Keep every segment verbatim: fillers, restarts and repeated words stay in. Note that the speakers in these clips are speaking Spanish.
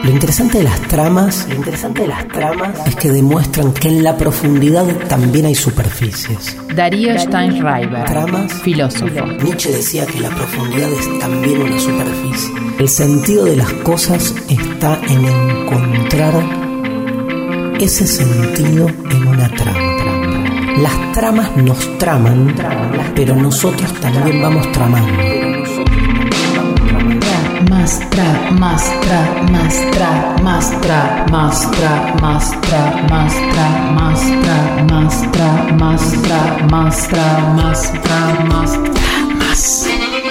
Lo interesante de las tramas, lo interesante de las tramas es que demuestran que en la profundidad también hay superficies. Darío Steinschreiber, Tramas, filósofo. Nietzsche decía que la profundidad es también una superficie. El sentido de las cosas está en encontrar ese sentido en una trama. Las tramas nos traman, pero nosotros también vamos tramando. Más tra, más tra, más tra, más tra, más tra, más tra, más tra, más tra, más tra, más tra, más tra, más tra, más tra, más.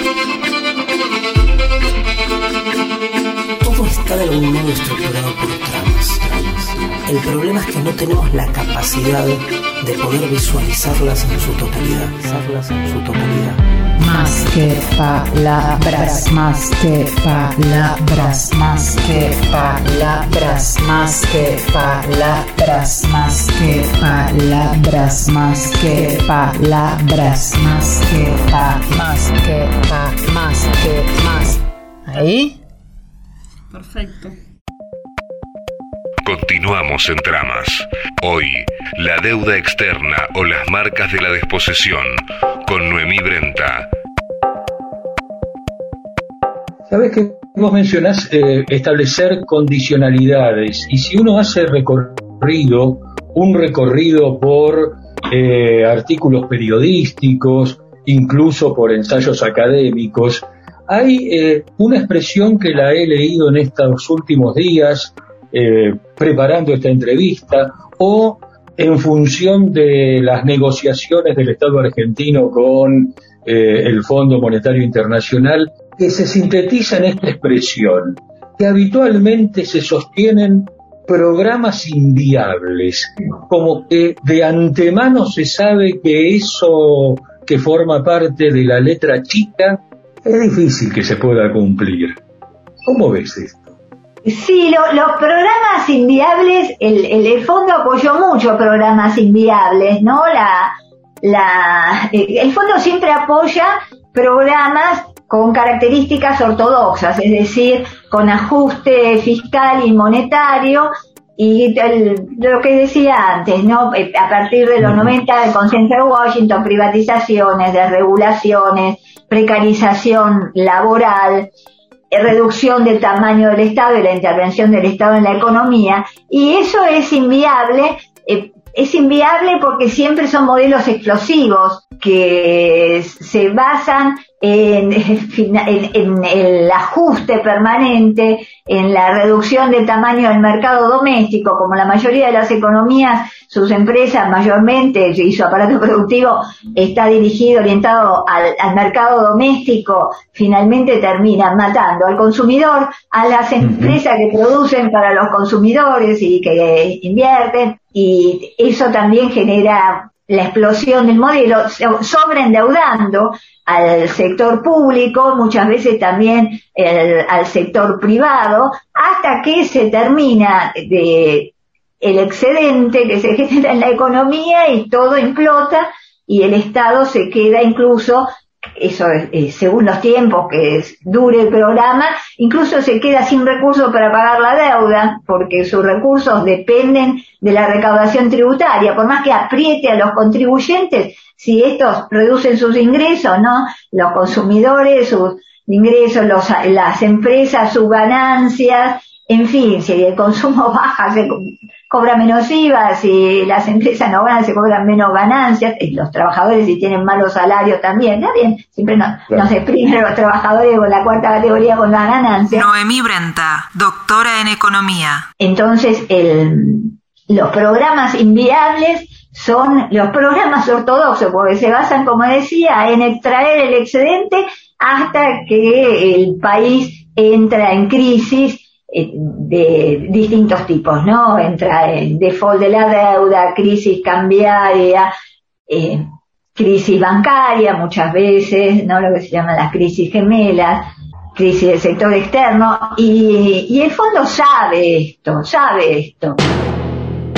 Todo está de algún modo estructurado por tramas. El problema es que no tenemos la capacidad de poder visualizarlas en su totalidad. Visualizarlas en su totalidad. Más que palabras, más que palabras, más que palabras, más que palabras, más que palabras, más que palabras, más que pa, más que pa, más que más. ¿Ahí? Perfecto. Continuamos en Tramas. Hoy, la deuda externa o las marcas de la desposesión, con Noemí Brenta. Sabes que vos mencionás eh, establecer condicionalidades, y si uno hace recorrido, un recorrido por eh, artículos periodísticos, incluso por ensayos académicos, hay eh, una expresión que la he leído en estos últimos días, eh, preparando esta entrevista, o en función de las negociaciones del Estado argentino con eh, el Fondo Monetario Internacional, que se sintetiza en esta expresión, que habitualmente se sostienen programas inviables, como que de antemano se sabe que eso que forma parte de la letra chica es difícil que se pueda cumplir. ¿Cómo ves esto? Sí, lo, los programas inviables, el, el, el fondo apoyó mucho programas inviables, ¿no? La, la, el fondo siempre apoya programas con características ortodoxas, es decir, con ajuste fiscal y monetario, y el, lo que decía antes, ¿no? A partir de los noventa, el consenso de Washington, privatizaciones, desregulaciones, precarización laboral, reducción del tamaño del Estado y la intervención del Estado en la economía, y eso es inviable, eh, es inviable porque siempre son modelos explosivos que se basan en, en, en el ajuste permanente, en la reducción del tamaño del mercado doméstico. Como la mayoría de las economías, sus empresas mayormente y su aparato productivo está dirigido, orientado al, al mercado doméstico, finalmente terminan matando al consumidor, a las empresas que producen para los consumidores y que invierten, y eso también genera la explosión del modelo, sobreendeudando al sector público, muchas veces también el, al sector privado, hasta que se termina de el excedente que se genera en la economía y todo implota y el Estado se queda incluso, eso eh, según los tiempos que es, dure el programa, incluso se queda sin recursos para pagar la deuda, porque sus recursos dependen de la recaudación tributaria, por más que apriete a los contribuyentes, si estos reducen sus ingresos, ¿no? Los consumidores, sus ingresos, los, las empresas, sus ganancias, en fin, si el consumo baja, se cobra menos I V A, si las empresas no ganan, se cobran menos ganancias, y los trabajadores si tienen malos salarios también, ¿está bien? Siempre nos, claro. nos exprimen los trabajadores con la cuarta categoría con las ganancias. Noemí Brenta, doctora en economía. Entonces, el, los programas inviables son los programas ortodoxos, porque se basan, como decía, en extraer el excedente hasta que el país entra en crisis de distintos tipos, ¿no? Entra el default de la deuda, crisis cambiaria, eh, crisis bancaria muchas veces, ¿no? Lo que se llaman las crisis gemelas, crisis del sector externo, y, y el fondo sabe esto, sabe esto.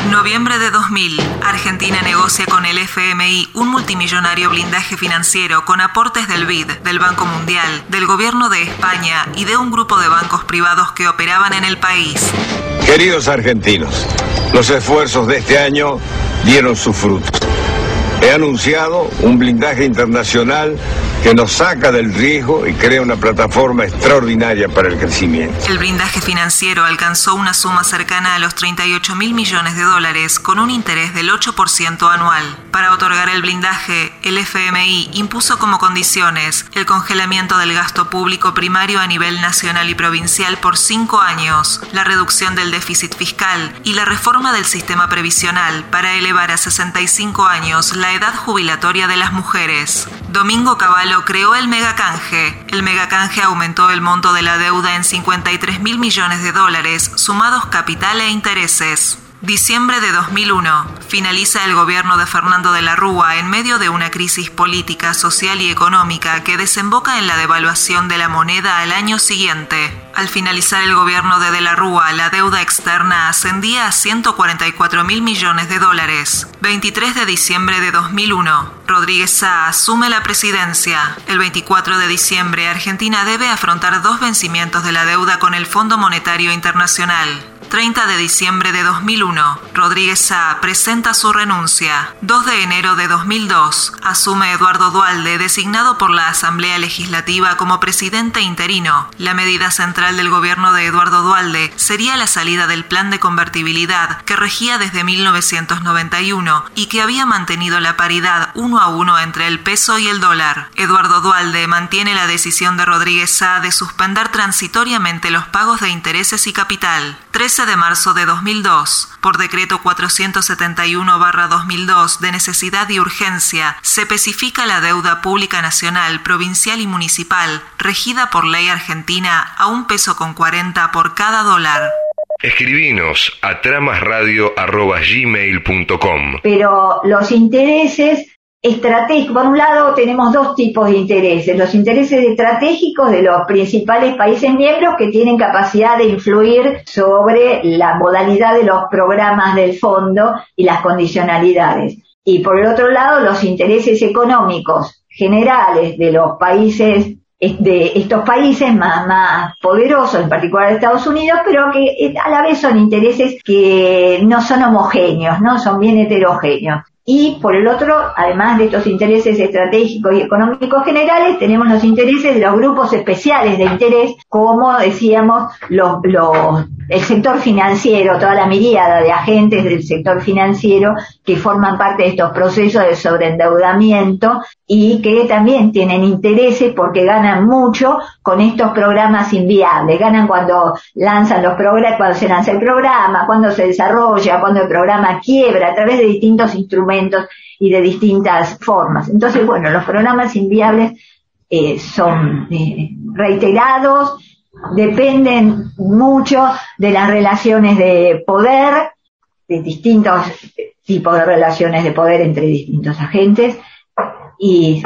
Noviembre de dos mil. Argentina negocia con el F M I un multimillonario blindaje financiero con aportes del B I D, del Banco Mundial, del Gobierno de España y de un grupo de bancos privados que operaban en el país. Queridos argentinos, los esfuerzos de este año dieron sus frutos. He anunciado un blindaje internacional que nos saca del riesgo y crea una plataforma extraordinaria para el crecimiento. El blindaje financiero alcanzó una suma cercana a los treinta y ocho mil millones de dólares con un interés del ocho por ciento anual. Para otorgar el blindaje, el F M I impuso como condiciones el congelamiento del gasto público primario a nivel nacional y provincial por cinco años, la reducción del déficit fiscal y la reforma del sistema previsional para elevar a sesenta y cinco años la edad jubilatoria de las mujeres. Domingo Cavallo creó el megacanje. El megacanje aumentó el monto de la deuda en cincuenta y tres mil millones de dólares, sumados capital e intereses. Diciembre de dos mil uno. Finaliza el gobierno de Fernando de la Rúa en medio de una crisis política, social y económica que desemboca en la devaluación de la moneda al año siguiente. Al finalizar el gobierno de De la Rúa, la deuda externa ascendía a ciento cuarenta y cuatro mil millones de dólares. veintitrés de diciembre de dos mil uno. Rodríguez Saa asume la presidencia. El veinticuatro de diciembre, Argentina debe afrontar dos vencimientos de la deuda con el Fondo Monetario Internacional. treinta de diciembre de dos mil uno. Rodríguez Saa presenta su renuncia. dos de enero de dos mil dos. Asume Eduardo Duhalde, designado por la Asamblea Legislativa como presidente interino. La medida central del gobierno de Eduardo Duhalde sería la salida del plan de convertibilidad que regía desde mil novecientos noventa y uno y que había mantenido la paridad uno a uno entre el peso y el dólar. Eduardo Duhalde mantiene la decisión de Rodríguez Saa de suspender transitoriamente los pagos de intereses y capital. trece de marzo de dos mil dos, por decreto cuatrocientos setenta y uno barra dos mil dos de necesidad y urgencia, se especifica la deuda pública nacional, provincial y municipal, regida por ley argentina a un peso con cuarenta por cada dólar. Escribinos a tramasradio arroba gmail punto com. Pero los intereses estratégicos, por un lado tenemos dos tipos de intereses, los intereses estratégicos de los principales países miembros que tienen capacidad de influir sobre la modalidad de los programas del fondo y las condicionalidades. Y por el otro lado, los intereses económicos generales de los países, de estos países más, más poderosos, en particular de Estados Unidos, pero que a la vez son intereses que no son homogéneos, ¿no? Son bien heterogéneos. Y por el otro, además de estos intereses estratégicos y económicos generales, tenemos los intereses de los grupos especiales de interés, como decíamos, los, los, el sector financiero, toda la miríada de agentes del sector financiero que forman parte de estos procesos de sobreendeudamiento y que también tienen intereses porque ganan mucho con estos programas inviables. Ganan cuando lanzan los programas, cuando se lanza el programa, cuando se desarrolla, cuando el programa quiebra, a través de distintos instrumentos y de distintas formas. Entonces, bueno, los programas inviables eh, son eh, reiterados, dependen mucho de las relaciones de poder, de distintos tipos de relaciones de poder entre distintos agentes, y,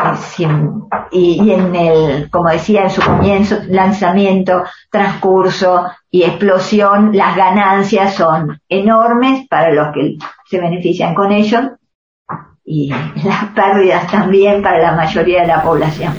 y, y en el, como decía, en su comienzo, lanzamiento, transcurso y explosión, las ganancias son enormes para los que se benefician con ellos, y las pérdidas también para la mayoría de la población.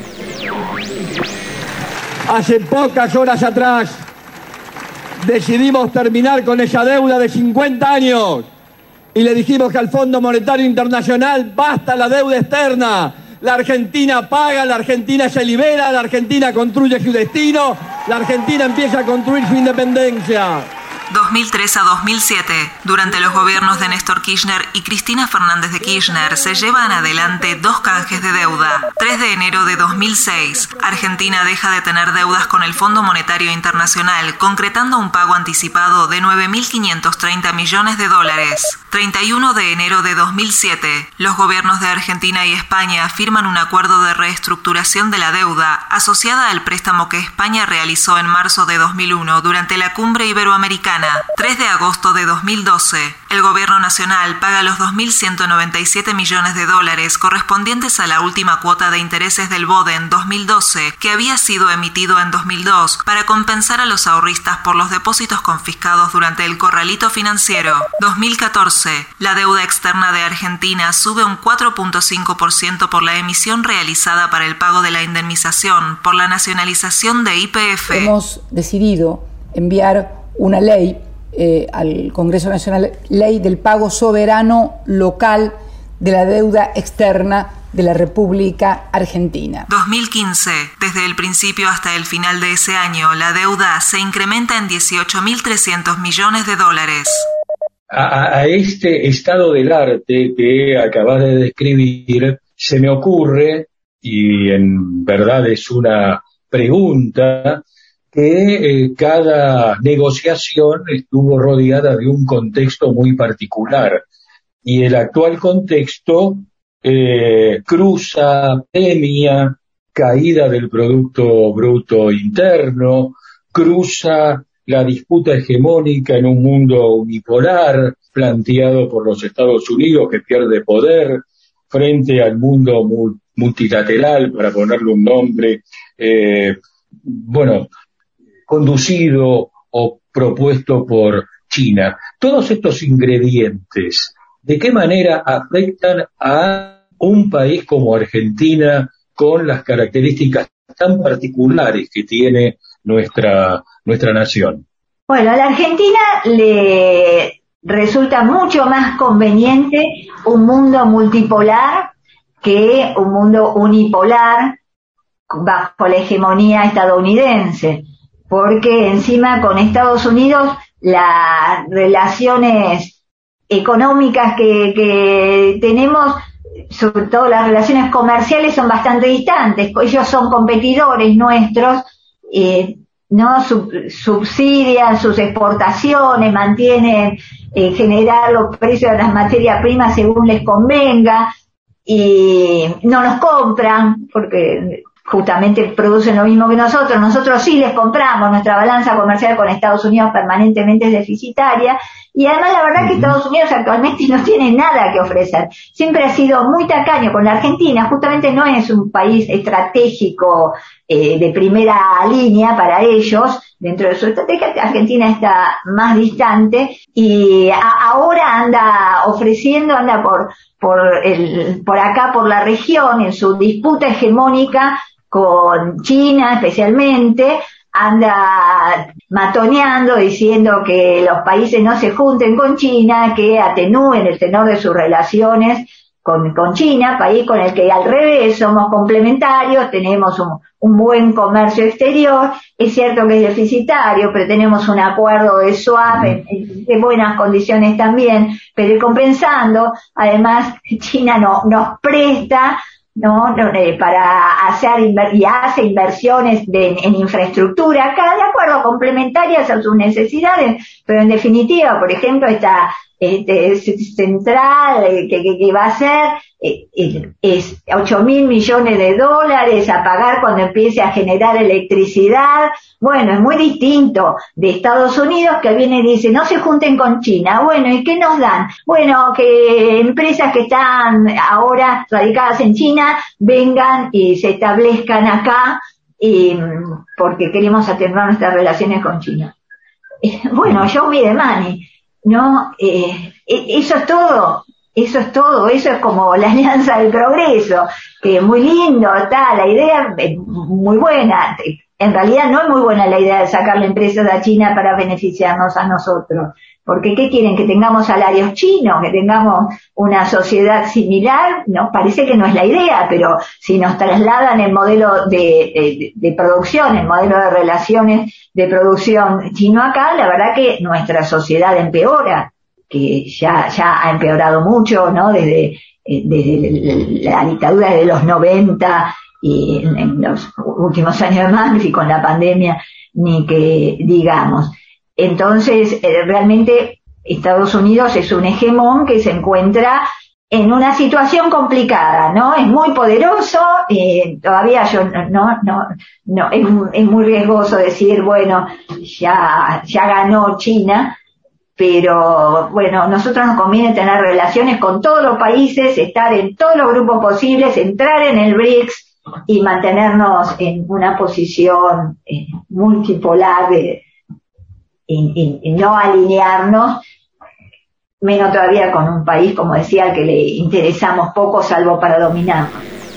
Hace pocas horas atrás decidimos terminar con esa deuda de cincuenta años y le dijimos que al Fondo Monetario Internacional basta la deuda externa. La Argentina paga, la Argentina se libera, la Argentina construye su destino, la Argentina empieza a construir su independencia. dos mil tres a dos mil siete, durante los gobiernos de Néstor Kirchner y Cristina Fernández de Kirchner, se llevan adelante dos canjes de deuda. tres de enero de dos mil seis, Argentina deja de tener deudas con el Fondo Monetario Internacional, concretando un pago anticipado de nueve mil quinientos treinta millones de dólares. treinta y uno de enero de dos mil siete, los gobiernos de Argentina y España firman un acuerdo de reestructuración de la deuda asociada al préstamo que España realizó en marzo de dos mil uno durante la Cumbre Iberoamericana. cercana. tres de agosto de dos mil doce. El gobierno nacional paga los dos mil ciento noventa y siete millones de dólares correspondientes a la última cuota de intereses del BODEN dos mil doce, que había sido emitido en dos mil dos, para compensar a los ahorristas por los depósitos confiscados durante el corralito financiero. dos mil catorce. La deuda externa de Argentina sube un cuatro punto cinco por ciento por la emisión realizada para el pago de la indemnización por la nacionalización de Y P F. Hemos decidido enviar una ley eh, al Congreso Nacional, ley del pago soberano local de la deuda externa de la República Argentina. dos mil quince. Desde el principio hasta el final de ese año, la deuda se incrementa en dieciocho mil trescientos millones de dólares. A, a este estado del arte que acabas de describir, se me ocurre, y en verdad es una pregunta, que eh, cada negociación estuvo rodeada de un contexto muy particular, y el actual contexto eh, cruza pandemia, caída del Producto Bruto Interno, cruza la disputa hegemónica en un mundo unipolar planteado por los Estados Unidos, que pierde poder frente al mundo multilateral, para ponerle un nombre, eh, bueno, conducido o propuesto por China. Todos estos ingredientes, ¿de qué manera afectan a un país como Argentina con las características tan particulares que tiene nuestra, nuestra nación? Bueno, a la Argentina le resulta mucho más conveniente un mundo multipolar que un mundo unipolar bajo la hegemonía estadounidense, porque encima con Estados Unidos las relaciones económicas que, que tenemos, sobre todo las relaciones comerciales, son bastante distantes. Ellos son competidores nuestros, eh, no Sub, subsidian sus exportaciones, mantienen eh, generar los precios de las materias primas según les convenga, y no nos compran porque justamente producen lo mismo que nosotros. Nosotros sí les compramos, nuestra balanza comercial con Estados Unidos permanentemente es deficitaria, y además la verdad que Estados Unidos actualmente no tiene nada que ofrecer. Siempre ha sido muy tacaño con la Argentina, justamente no es un país estratégico eh, de primera línea para ellos. Dentro de su estrategia, Argentina está más distante, y a, ahora anda ofreciendo, anda por, por, el, por acá, por la región, en su disputa hegemónica con China especialmente, anda matoneando, diciendo que los países no se junten con China, que atenúen el tenor de sus relaciones con, con China, país con el que al revés somos complementarios, tenemos un, un buen comercio exterior. Es cierto que es deficitario, pero tenemos un acuerdo de swap en, en, en buenas condiciones también, pero ir compensando. Además, China no, nos presta no, no eh, para hacer inver- y hace inversiones de, en infraestructura, cada acuerdo complementarias a sus necesidades, pero en definitiva, por ejemplo, esta este, central eh, que, que, que va a ser eh, eh, es ocho mil millones de dólares a pagar cuando empiece a generar electricidad. Bueno, es muy distinto de Estados Unidos, que viene y dice no se junten con China. Bueno, ¿y qué nos dan? Bueno, que empresas que están ahora radicadas en China vengan y se establezcan acá, y, porque queremos atenuar nuestras relaciones con China. Eh, bueno, show me the money. No, eh, eso es todo, eso es todo, eso es como la Alianza del Progreso, que es muy lindo, está, la idea es muy buena. En realidad no es muy buena la idea de sacarle empresas a China para beneficiarnos a nosotros, porque ¿qué quieren? Que tengamos salarios chinos, que tengamos una sociedad similar. No, parece que no es la idea, pero si nos trasladan el modelo de, de, de producción, el modelo de relaciones de producción chino acá, la verdad que nuestra sociedad empeora, que ya, ya ha empeorado mucho, ¿no? Desde, desde la dictadura de los noventa y en, en los últimos años de más, y con la pandemia, ni que digamos. Entonces, eh, realmente Estados Unidos es un hegemón que se encuentra en una situación complicada, ¿no? Es muy poderoso, eh, todavía yo no, no, no, no es, es muy riesgoso decir, bueno, ya, ya ganó China, pero bueno, nosotros nos conviene tener relaciones con todos los países, estar en todos los grupos posibles, entrar en el B R I C S y mantenernos en una posición eh, multipolar de, y, y, y no alinearnos, menos todavía con un país, como decía, al que le interesamos poco, salvo para dominar.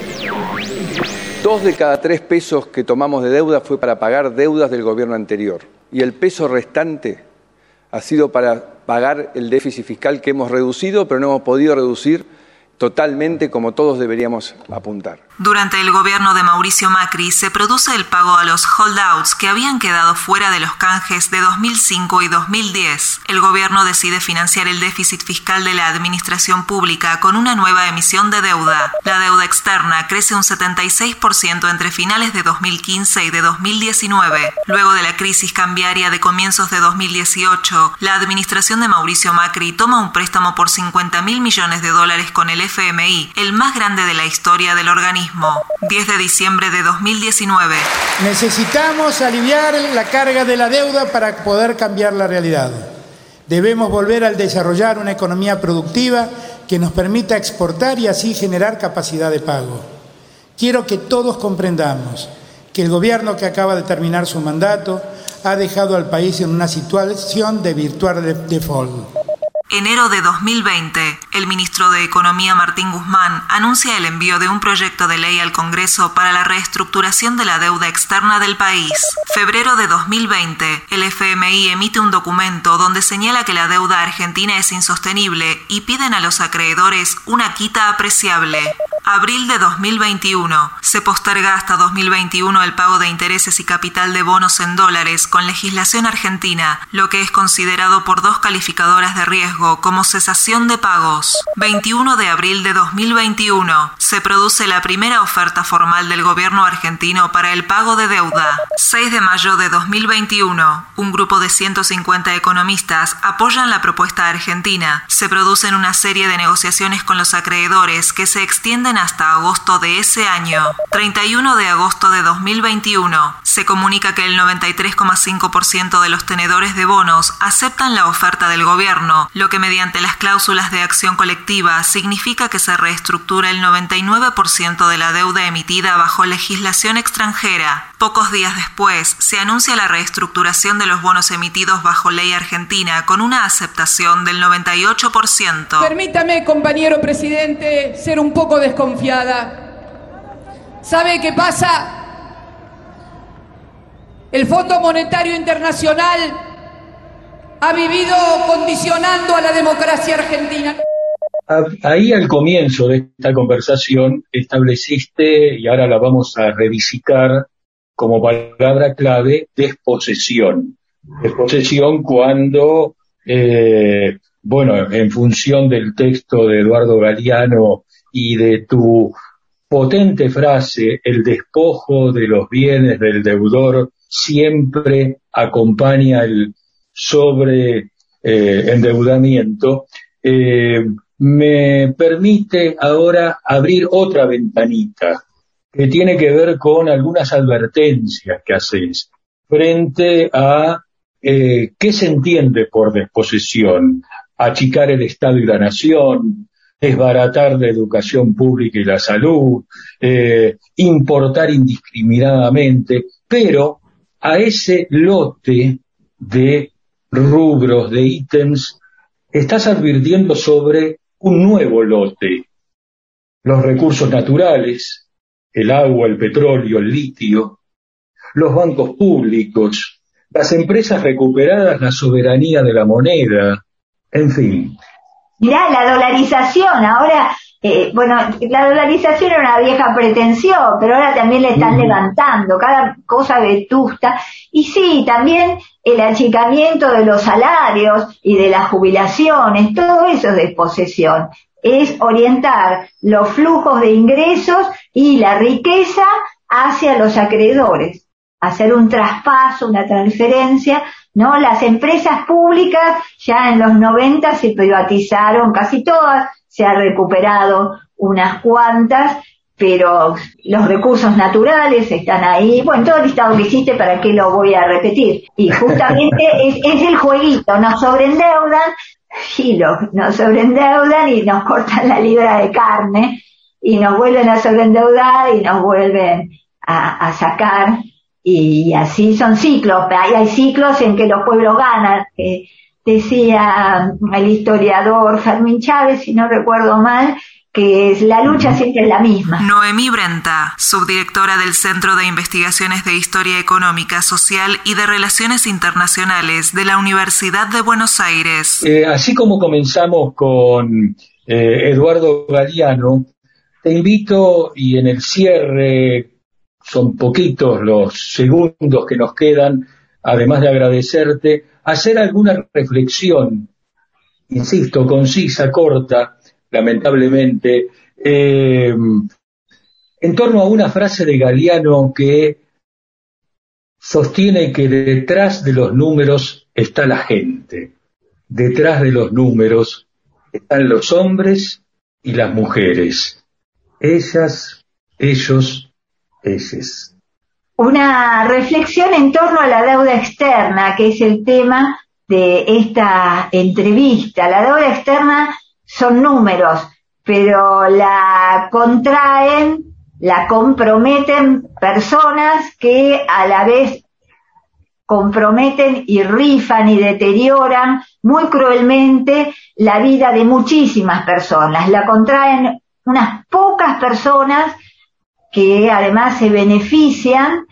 Dos de cada tres pesos que tomamos de deuda fue para pagar deudas del gobierno anterior. Y el peso restante ha sido para pagar el déficit fiscal que hemos reducido, pero no hemos podido reducir totalmente como todos deberíamos apuntar. Durante el gobierno de Mauricio Macri se produce el pago a los holdouts que habían quedado fuera de los canjes de dos mil cinco y dos mil diez. El gobierno decide financiar el déficit fiscal de la administración pública con una nueva emisión de deuda. La deuda externa crece un setenta y seis por ciento entre finales de dos mil quince y de dos mil diecinueve. Luego de la crisis cambiaria de comienzos de dos mil dieciocho, la administración de Mauricio Macri toma un préstamo por cincuenta mil millones de dólares con el F M I, el más grande de la historia del organismo. diez de diciembre de dos mil diecinueve. Necesitamos aliviar la carga de la deuda para poder cambiar la realidad. Debemos volver a desarrollar una economía productiva que nos permita exportar y así generar capacidad de pago. Quiero que todos comprendamos que el gobierno que acaba de terminar su mandato ha dejado al país en una situación de virtual default. Enero de dos mil veinte, el ministro de Economía Martín Guzmán anuncia el envío de un proyecto de ley al Congreso para la reestructuración de la deuda externa del país. Febrero de dos mil veinte, el F M I emite un documento donde señala que la deuda argentina es insostenible y piden a los acreedores una quita apreciable. Abril de dos mil veintiuno, se posterga hasta dos mil veintiuno el pago de intereses y capital de bonos en dólares con legislación argentina, lo que es considerado por dos calificadoras de riesgo como cesación de pagos. veintiuno de abril de dos mil veintiuno, se produce la primera oferta formal del gobierno argentino para el pago de deuda. seis de mayo de dos mil veintiuno, un grupo de ciento cincuenta economistas apoyan la propuesta argentina. Se producen una serie de negociaciones con los acreedores que se extienden hasta agosto de ese año. treinta y uno de agosto de dos mil veintiuno, se comunica que el noventa y tres coma cinco por ciento de los tenedores de bonos aceptan la oferta del gobierno, lo que mediante las cláusulas de acción colectiva significa que se reestructura el noventa y nueve por ciento de la deuda emitida bajo legislación extranjera. Pocos días después, se anuncia la reestructuración de los bonos emitidos bajo ley argentina con una aceptación del noventa y ocho por ciento. Permítame, compañero presidente, ser un poco desconfiada. ¿Sabe qué pasa? El Fondo Monetario Internacional ha vivido condicionando a la democracia argentina. Ahí al comienzo de esta conversación estableciste, y ahora la vamos a revisitar como palabra clave, desposesión. Desposesión cuando, eh, bueno, en función del texto de Eduardo Galeano y de tu potente frase, el despojo de los bienes del deudor siempre acompaña el sobre eh, endeudamiento, eh, me permite ahora abrir otra ventanita que tiene que ver con algunas advertencias que haces frente a eh, qué se entiende por desposesión: achicar el Estado y la nación, desbaratar la educación pública y la salud, eh, importar indiscriminadamente, pero a ese lote de rubros, de ítems, estás advirtiendo sobre un nuevo lote: los recursos naturales, el agua, el petróleo, el litio, los bancos públicos, las empresas recuperadas, la soberanía de la moneda, en fin. Mirá, la dolarización, ahora, eh, bueno, la dolarización era una vieja pretensión, pero ahora también le están uh-huh. levantando, cada cosa vetusta. Y sí, también el achicamiento de los salarios y de las jubilaciones, todo eso es desposesión. Es orientar los flujos de ingresos y la riqueza hacia los acreedores, hacer un traspaso, una transferencia ¿no? Las empresas públicas ya en los noventa se privatizaron casi todas, se ha recuperado unas cuantas, pero los recursos naturales están ahí. Bueno, todo el listado que hiciste, ¿para qué lo voy a repetir? Y justamente es, es el jueguito, nos sobreendeudan, y lo, nos sobreendeudan y nos cortan la libra de carne, y nos vuelven a sobreendeudar y nos vuelven a, a sacar, y así son ciclos. Hay, hay ciclos en que los pueblos ganan. Eh, decía el historiador Fermín Chávez, si no recuerdo mal, que es, la lucha siempre es la misma. Noemí Brenta, subdirectora del Centro de Investigaciones de Historia Económica, Social y de Relaciones Internacionales de la Universidad de Buenos Aires. Eh, así como comenzamos con eh, Eduardo Galeano, te invito, y en el cierre, son poquitos los segundos que nos quedan, además de agradecerte, a hacer alguna reflexión, insisto, concisa, corta, lamentablemente, eh, en torno a una frase de Galeano que sostiene que detrás de los números está la gente, detrás de los números están los hombres y las mujeres, ellas, ellos, ellas. Una reflexión en torno a la deuda externa, que es el tema de esta entrevista. La deuda externa son números, pero la contraen, la comprometen personas que a la vez comprometen y rifan y deterioran muy cruelmente la vida de muchísimas personas. La contraen unas pocas personas que además se benefician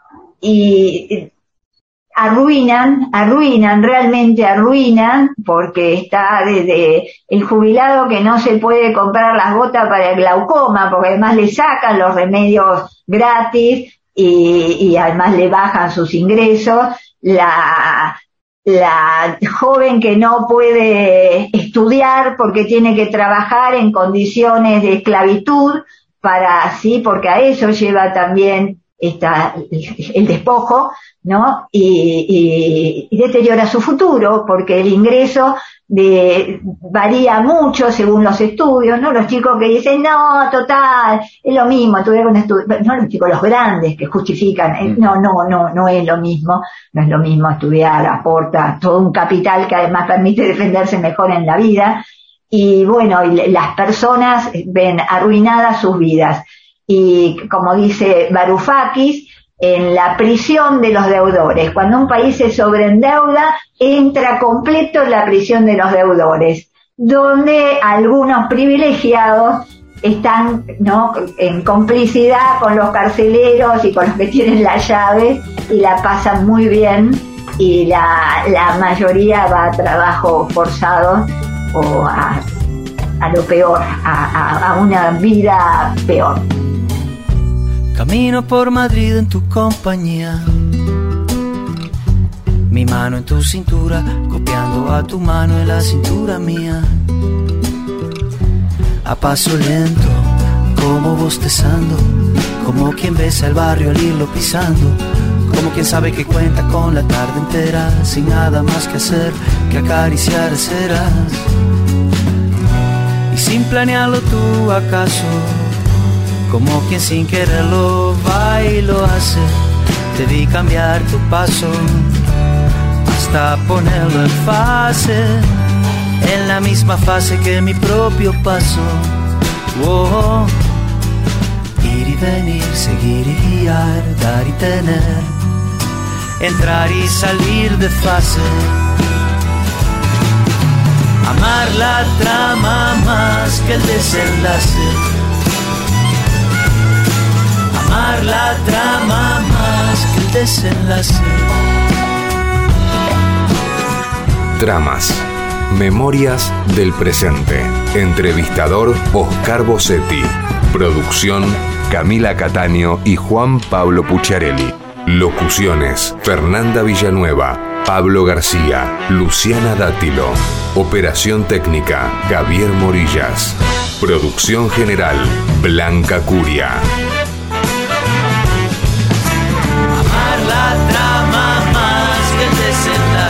y arruinan, arruinan, realmente arruinan, porque está desde el jubilado que no se puede comprar las gotas para el glaucoma, porque además le sacan los remedios gratis y, y además le bajan sus ingresos, la, la joven que no puede estudiar porque tiene que trabajar en condiciones de esclavitud, para sí, porque a eso lleva también esta, el, el despojo, ¿no? Y, y, y deteriora su futuro, porque el ingreso de, varía mucho según los estudios, ¿no? Los chicos que dicen, no, total, es lo mismo, estudiar con estudios, no los chicos, los grandes que justifican, eh, no, no, no, no es lo mismo, no es lo mismo estudiar, aporta todo un capital que además permite defenderse mejor en la vida. Y bueno, las personas ven arruinadas sus vidas. Y como dice Varoufakis, en la prisión de los deudores, cuando un país se sobreendeuda, entra completo en la prisión de los deudores, donde algunos privilegiados están, ¿no?, en complicidad con los carceleros y con los que tienen las llaves y la pasan muy bien, y la, la mayoría va a trabajo forzado o a, a lo peor, a, a, a una vida peor. Camino por Madrid en tu compañía, mi mano en tu cintura, copiando a tu mano en la cintura mía. A paso lento, como bostezando, como quien besa el barrio al irlo pisando, como quien sabe que cuenta con la tarde entera, sin nada más que hacer que acariciar ceras. Y sin planearlo tú acaso, como quien sin quererlo va y lo hace, te vi cambiar tu paso hasta ponerlo en fase, en la misma fase que mi propio paso. Oh, ir y venir, seguir y guiar, dar y tener, entrar y salir de fase. Amar la trama más que el desenlace. Amar la trama más que el desenlace. Tramas. Memorias del presente. Entrevistador Oscar Bossetti. Producción Camila Cataño y Juan Pablo Pucciarelli. Locuciones Fernanda Villanueva, Pablo García, Luciana Dátilo. Operación técnica Javier Morillas. Producción general Blanca Curia. Amar la trama más que el desenlace.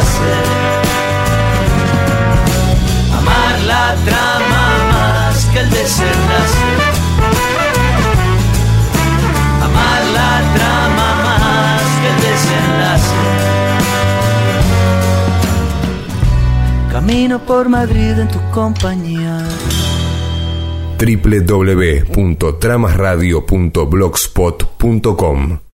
camino por Madrid en tu compañía. doble u doble u doble u punto tramas radio punto blogspot punto com